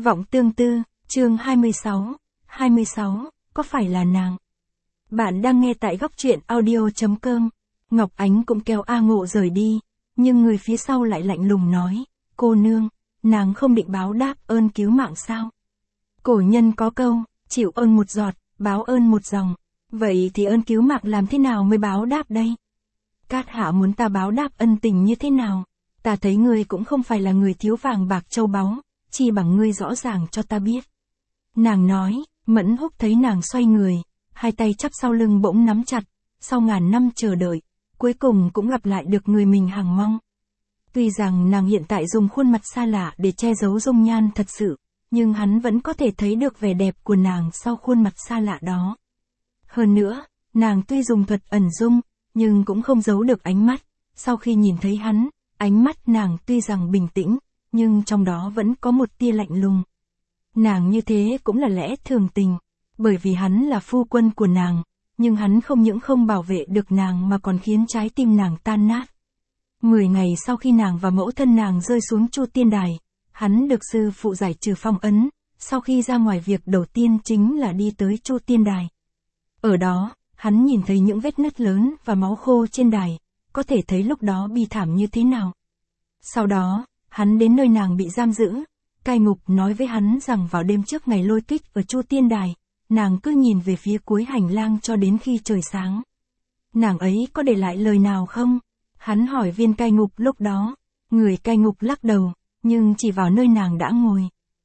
Vọng tương tư, chương 26, có phải là nàng? Bạn đang nghe tại góc truyện audio.com. Ngọc Ánh cũng kéo A Ngộ rời đi, nhưng người phía sau lại lạnh lùng nói, cô nương, nàng không định báo đáp ơn cứu mạng sao? Cổ nhân có câu, chịu ơn một giọt, báo ơn một dòng. Vậy thì ơn cứu mạng làm thế nào mới báo đáp đây? Cát Hạ muốn ta báo đáp ân tình như thế nào? Ta thấy ngươi cũng không phải là người thiếu vàng bạc châu báu, chi bằng ngươi rõ ràng cho ta biết. Nàng nói, Mẫn Húc thấy nàng xoay người, hai tay chắp sau lưng bỗng nắm chặt, sau ngàn năm chờ đợi, cuối cùng cũng gặp lại được người mình hằng mong. Tuy rằng nàng hiện tại dùng khuôn mặt xa lạ để che giấu dung nhan thật sự, nhưng hắn vẫn có thể thấy được vẻ đẹp của nàng sau khuôn mặt xa lạ đó. Hơn nữa, nàng tuy dùng thuật ẩn dung, nhưng cũng không giấu được ánh mắt, sau khi nhìn thấy hắn, ánh mắt nàng tuy rằng bình tĩnh, nhưng trong đó vẫn có một tia lạnh lùng. Nàng như thế cũng là lẽ thường tình, bởi vì hắn là phu quân của nàng, nhưng hắn không những không bảo vệ được nàng mà còn khiến trái tim nàng tan nát. 10 ngày sau khi nàng và mẫu thân nàng rơi xuống Chu Tiên Đài, hắn được sư phụ giải trừ phong ấn, sau khi ra ngoài việc đầu tiên chính là đi tới Chu Tiên Đài. Ở đó, hắn nhìn thấy những vết nứt lớn và máu khô trên đài, có thể thấy lúc đó bi thảm như thế nào. Sau đó, hắn đến nơi nàng bị giam giữ, cai ngục nói với hắn rằng vào đêm trước ngày lôi kích ở Chu Tiên Đài, nàng cứ nhìn về phía cuối hành lang cho đến khi trời sáng. Nàng ấy có để lại lời nào không? Hắn hỏi viên cai ngục lúc đó, người cai ngục lắc đầu, nhưng chỉ vào nơi nàng đã ngồi.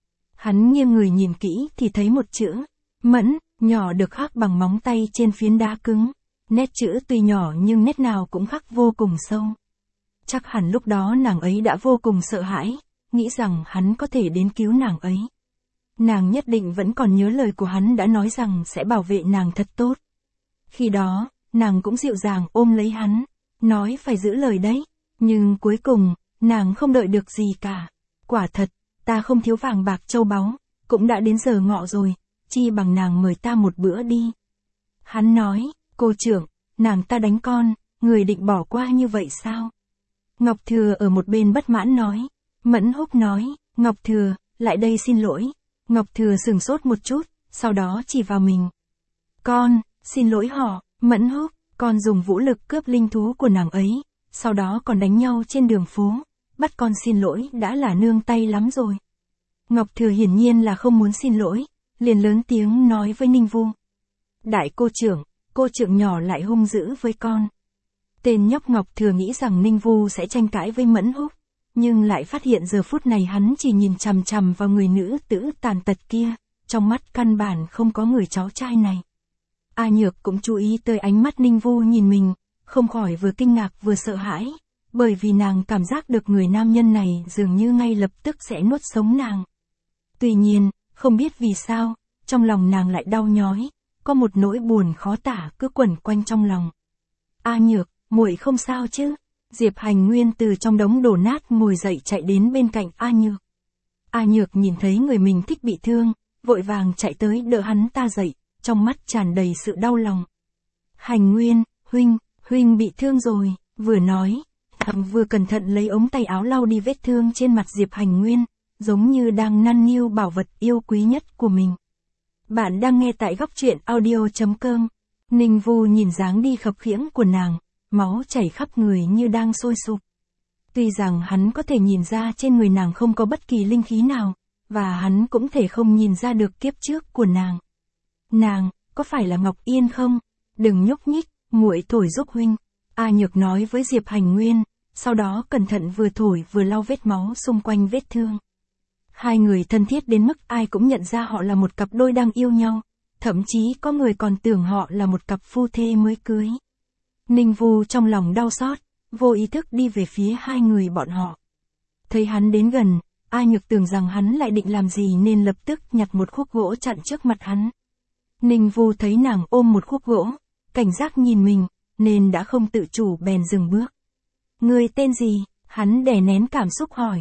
Hắn nghiêng người nhìn kỹ thì thấy một chữ, Mẫn, nhỏ được khắc bằng móng tay trên phiến đá cứng. Nét chữ tuy nhỏ nhưng nét nào cũng khắc vô cùng sâu. Chắc hẳn lúc đó nàng ấy đã vô cùng sợ hãi, nghĩ rằng hắn có thể đến cứu nàng ấy. Nàng nhất định vẫn còn nhớ lời của hắn đã nói rằng sẽ bảo vệ nàng thật tốt. Khi đó, nàng cũng dịu dàng ôm lấy hắn, nói phải giữ lời đấy. Nhưng cuối cùng, nàng không đợi được gì cả. Quả thật, ta không thiếu vàng bạc châu báu, cũng đã đến giờ ngọ rồi, chi bằng nàng mời ta một bữa đi. Hắn nói, cô trưởng, nàng ta đánh con, người định bỏ qua như vậy sao? Ngọc Thừa ở một bên bất mãn nói. Mẫn Húc nói, Ngọc Thừa, lại đây xin lỗi. Ngọc Thừa sửng sốt một chút, sau đó chỉ vào mình. Con, xin lỗi họ, Mẫn Húc, con dùng vũ lực cướp linh thú của nàng ấy, sau đó còn đánh nhau trên đường phố, bắt con xin lỗi đã là nương tay lắm rồi. Ngọc Thừa hiển nhiên là không muốn xin lỗi, liền lớn tiếng nói với Ninh Vu. Đại cô trưởng nhỏ lại hung dữ với con. Tên nhóc Ngọc Thừa nghĩ rằng Ninh Vu sẽ tranh cãi với Mẫn Húc, nhưng lại phát hiện giờ phút này hắn chỉ nhìn chằm chằm vào người nữ tử tàn tật kia, trong mắt căn bản không có người cháu trai này. A Nhược cũng chú ý tới ánh mắt Ninh Vu nhìn mình, không khỏi vừa kinh ngạc vừa sợ hãi, bởi vì nàng cảm giác được người nam nhân này dường như ngay lập tức sẽ nuốt sống nàng. Tuy nhiên, không biết vì sao, trong lòng nàng lại đau nhói, có một nỗi buồn khó tả cứ quẩn quanh trong lòng. A Nhược, muội không sao chứ? Diệp Hành Nguyên từ trong đống đổ nát ngồi dậy chạy đến bên cạnh A Nhược. A Nhược nhìn thấy người mình thích bị thương, vội vàng chạy tới đỡ hắn ta dậy, trong mắt tràn đầy sự đau lòng. Hành Nguyên, huynh bị thương rồi, vừa nói, vừa cẩn thận lấy ống tay áo lau đi vết thương trên mặt Diệp Hành Nguyên, giống như đang năn niu bảo vật yêu quý nhất của mình. Bạn đang nghe tại góc truyện audio.com. Ninh Vu nhìn dáng đi khập khiễng của nàng, máu chảy khắp người như đang sôi sục. Tuy rằng hắn có thể nhìn ra trên người nàng không có bất kỳ linh khí nào, và hắn cũng thể không nhìn ra được kiếp trước của nàng. Nàng, có phải là Ngọc Yên không? Đừng nhúc nhích, muội thổi giúp huynh. A Nhược nói với Diệp Hành Nguyên, sau đó cẩn thận vừa thổi vừa lau vết máu xung quanh vết thương. Hai người thân thiết đến mức ai cũng nhận ra họ là một cặp đôi đang yêu nhau, thậm chí có người còn tưởng họ là một cặp phu thê mới cưới. Ninh Vu trong lòng đau xót, vô ý thức đi về phía hai người bọn họ. Thấy hắn đến gần, A Nhược tưởng rằng hắn lại định làm gì nên lập tức nhặt một khúc gỗ chặn trước mặt hắn. Ninh Vu thấy nàng ôm một khúc gỗ, cảnh giác nhìn mình, nên đã không tự chủ bèn dừng bước. Người tên gì? Hắn đè nén cảm xúc hỏi.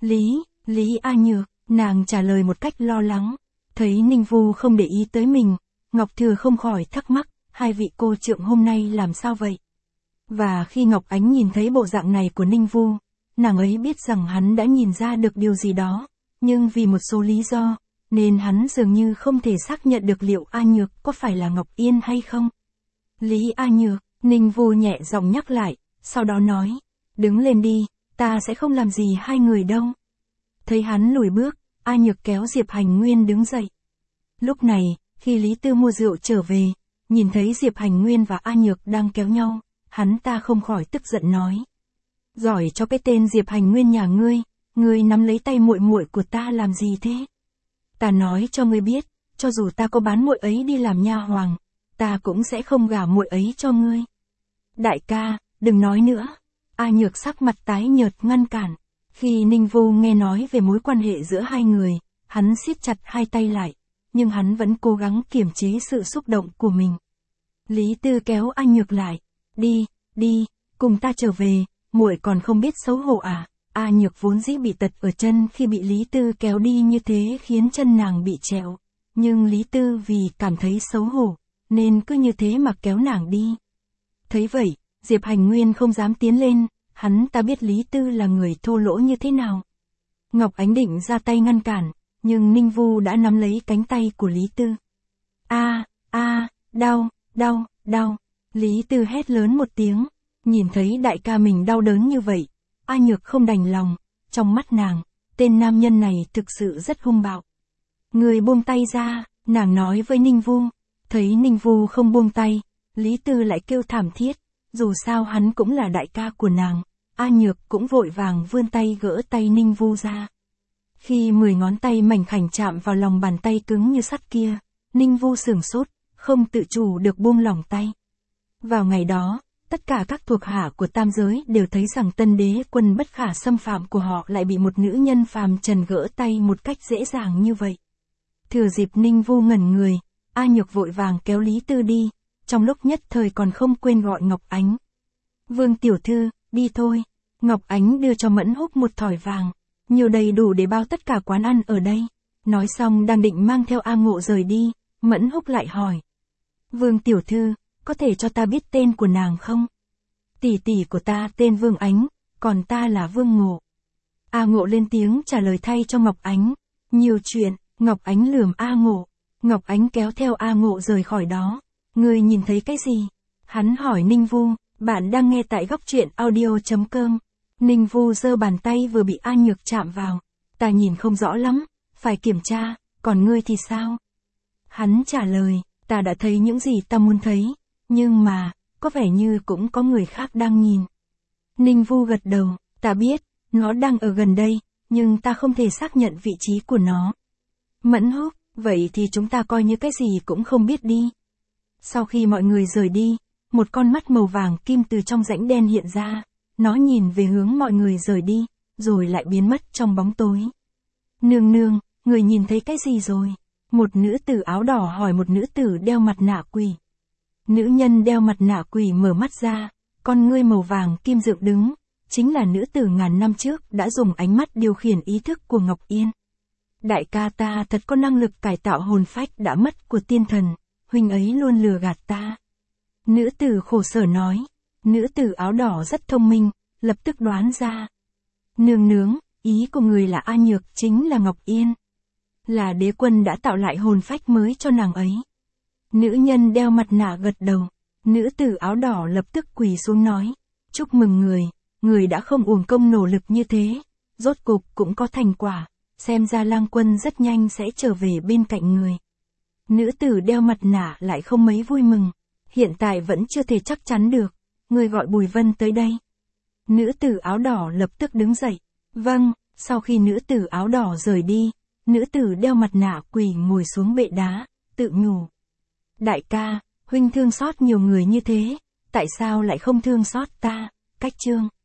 Lý A Nhược, nàng trả lời một cách lo lắng. Thấy Ninh Vu không để ý tới mình, Ngọc Thừa không khỏi thắc mắc, hai vị cô trượng hôm nay làm sao vậy? Và khi Ngọc Ánh nhìn thấy bộ dạng này của Ninh Vu, nàng ấy biết rằng hắn đã nhìn ra được điều gì đó, nhưng vì một số lý do, nên hắn dường như không thể xác nhận được liệu A Nhược có phải là Ngọc Yên hay không. Lý A Nhược, Ninh Vu nhẹ giọng nhắc lại, sau đó nói, đứng lên đi, ta sẽ không làm gì hai người đâu. Thấy hắn lùi bước, A Nhược kéo Diệp Hành Nguyên đứng dậy. Lúc này, khi Lý Tư mua rượu trở về, nhìn thấy Diệp Hành Nguyên và A Nhược đang kéo nhau, hắn ta không khỏi tức giận nói. Giỏi cho cái tên Diệp Hành Nguyên nhà ngươi nắm lấy tay muội muội của ta làm gì thế? Ta nói cho ngươi biết, cho dù ta có bán muội ấy đi làm nha hoàng, ta cũng sẽ không gả muội ấy cho ngươi. Đại ca, đừng nói nữa. A Nhược sắc mặt tái nhợt ngăn cản. Khi Ninh Vu nghe nói về mối quan hệ giữa hai người, hắn siết chặt hai tay lại, nhưng hắn vẫn cố gắng kiềm chế sự xúc động của mình. Lý Tư kéo A Nhược lại. Đi, cùng ta trở về, muội còn không biết xấu hổ à? A Nhược vốn dĩ bị tật ở chân, khi bị Lý Tư kéo đi như thế khiến chân nàng bị trẹo. Nhưng Lý Tư vì cảm thấy xấu hổ, nên cứ như thế mà kéo nàng đi. Thấy vậy, Diệp Hành Nguyên không dám tiến lên, hắn ta biết Lý Tư là người thô lỗ như thế nào. Ngọc Ánh định ra tay ngăn cản, nhưng Ninh Vu đã nắm lấy cánh tay của Lý Tư. Đau. Lý Tư hét lớn một tiếng, nhìn thấy đại ca mình đau đớn như vậy, A Nhược không đành lòng, trong mắt nàng, tên nam nhân này thực sự rất hung bạo. Người buông tay ra, nàng nói với Ninh Vu. Thấy Ninh Vu không buông tay, Lý Tư lại kêu thảm thiết, dù sao hắn cũng là đại ca của nàng. A Nhược cũng vội vàng vươn tay gỡ tay Ninh Vu ra. Khi 10 ngón tay mảnh khảnh chạm vào lòng bàn tay cứng như sắt kia, Ninh Vu sửng sốt, không tự chủ được buông lỏng tay. Vào ngày đó, tất cả các thuộc hạ của tam giới đều thấy rằng tân đế quân bất khả xâm phạm của họ lại bị một nữ nhân phàm trần gỡ tay một cách dễ dàng như vậy. Thừa dịp Ninh Vu ngẩn người, A Nhược vội vàng kéo Lý Tư đi, trong lúc nhất thời còn không quên gọi Ngọc Ánh. Vương tiểu thư, đi thôi. Ngọc Ánh đưa cho Mẫn Húc một thỏi vàng, nhiều đầy đủ để bao tất cả quán ăn ở đây. Nói xong đang định mang theo A Ngộ rời đi, Mẫn Húc lại hỏi. Vương tiểu thư, có thể cho ta biết tên của nàng không? Tỷ tỷ của ta tên Vương Ánh, còn ta là Vương Ngộ. A Ngộ lên tiếng trả lời thay cho Ngọc Ánh. Nhiều chuyện. Ngọc Ánh lườm A Ngộ. Ngọc Ánh kéo theo A Ngộ rời khỏi đó. Ngươi nhìn thấy cái gì? Hắn hỏi Ninh Vu. Bạn đang nghe tại góc truyện audio.com. Ninh Vu giơ bàn tay vừa bị A Nhược chạm vào. Ta nhìn không rõ lắm, phải kiểm tra, còn ngươi thì sao? Hắn trả lời, ta đã thấy những gì ta muốn thấy, nhưng mà, có vẻ như cũng có người khác đang nhìn. Ninh Vu gật đầu, ta biết, nó đang ở gần đây, nhưng ta không thể xác nhận vị trí của nó. Mẫn Húc, vậy thì chúng ta coi như cái gì cũng không biết đi. Sau khi mọi người rời đi, một con mắt màu vàng kim từ trong rãnh đen hiện ra, nó nhìn về hướng mọi người rời đi, rồi lại biến mất trong bóng tối. Nương nương, người nhìn thấy cái gì rồi? Một nữ tử áo đỏ hỏi một nữ tử đeo mặt nạ quỷ. Nữ nhân đeo mặt nạ quỷ mở mắt ra, con ngươi màu vàng kim dựng đứng, chính là nữ tử ngàn năm trước đã dùng ánh mắt điều khiển ý thức của Ngọc Yên. Đại ca ta thật có năng lực cải tạo hồn phách đã mất của tiên thần, huynh ấy luôn lừa gạt ta. Nữ tử khổ sở nói, nữ tử áo đỏ rất thông minh, lập tức đoán ra. Nương nướng, ý của người là A Nhược chính là Ngọc Yên. Là đế quân đã tạo lại hồn phách mới cho nàng ấy. Nữ nhân đeo mặt nạ gật đầu, nữ tử áo đỏ lập tức quỳ xuống nói, chúc mừng người đã không uổng công nỗ lực như thế, rốt cục cũng có thành quả, xem ra lang quân rất nhanh sẽ trở về bên cạnh người. Nữ tử đeo mặt nạ lại không mấy vui mừng, hiện tại vẫn chưa thể chắc chắn được, người gọi Bùi Vân tới đây. Nữ tử áo đỏ lập tức đứng dậy, vâng, sau khi nữ tử áo đỏ rời đi, nữ tử đeo mặt nạ quỳ ngồi xuống bệ đá, tự nhủ. Đại ca, huynh thương xót nhiều người như thế, tại sao lại không thương xót ta? Cách chương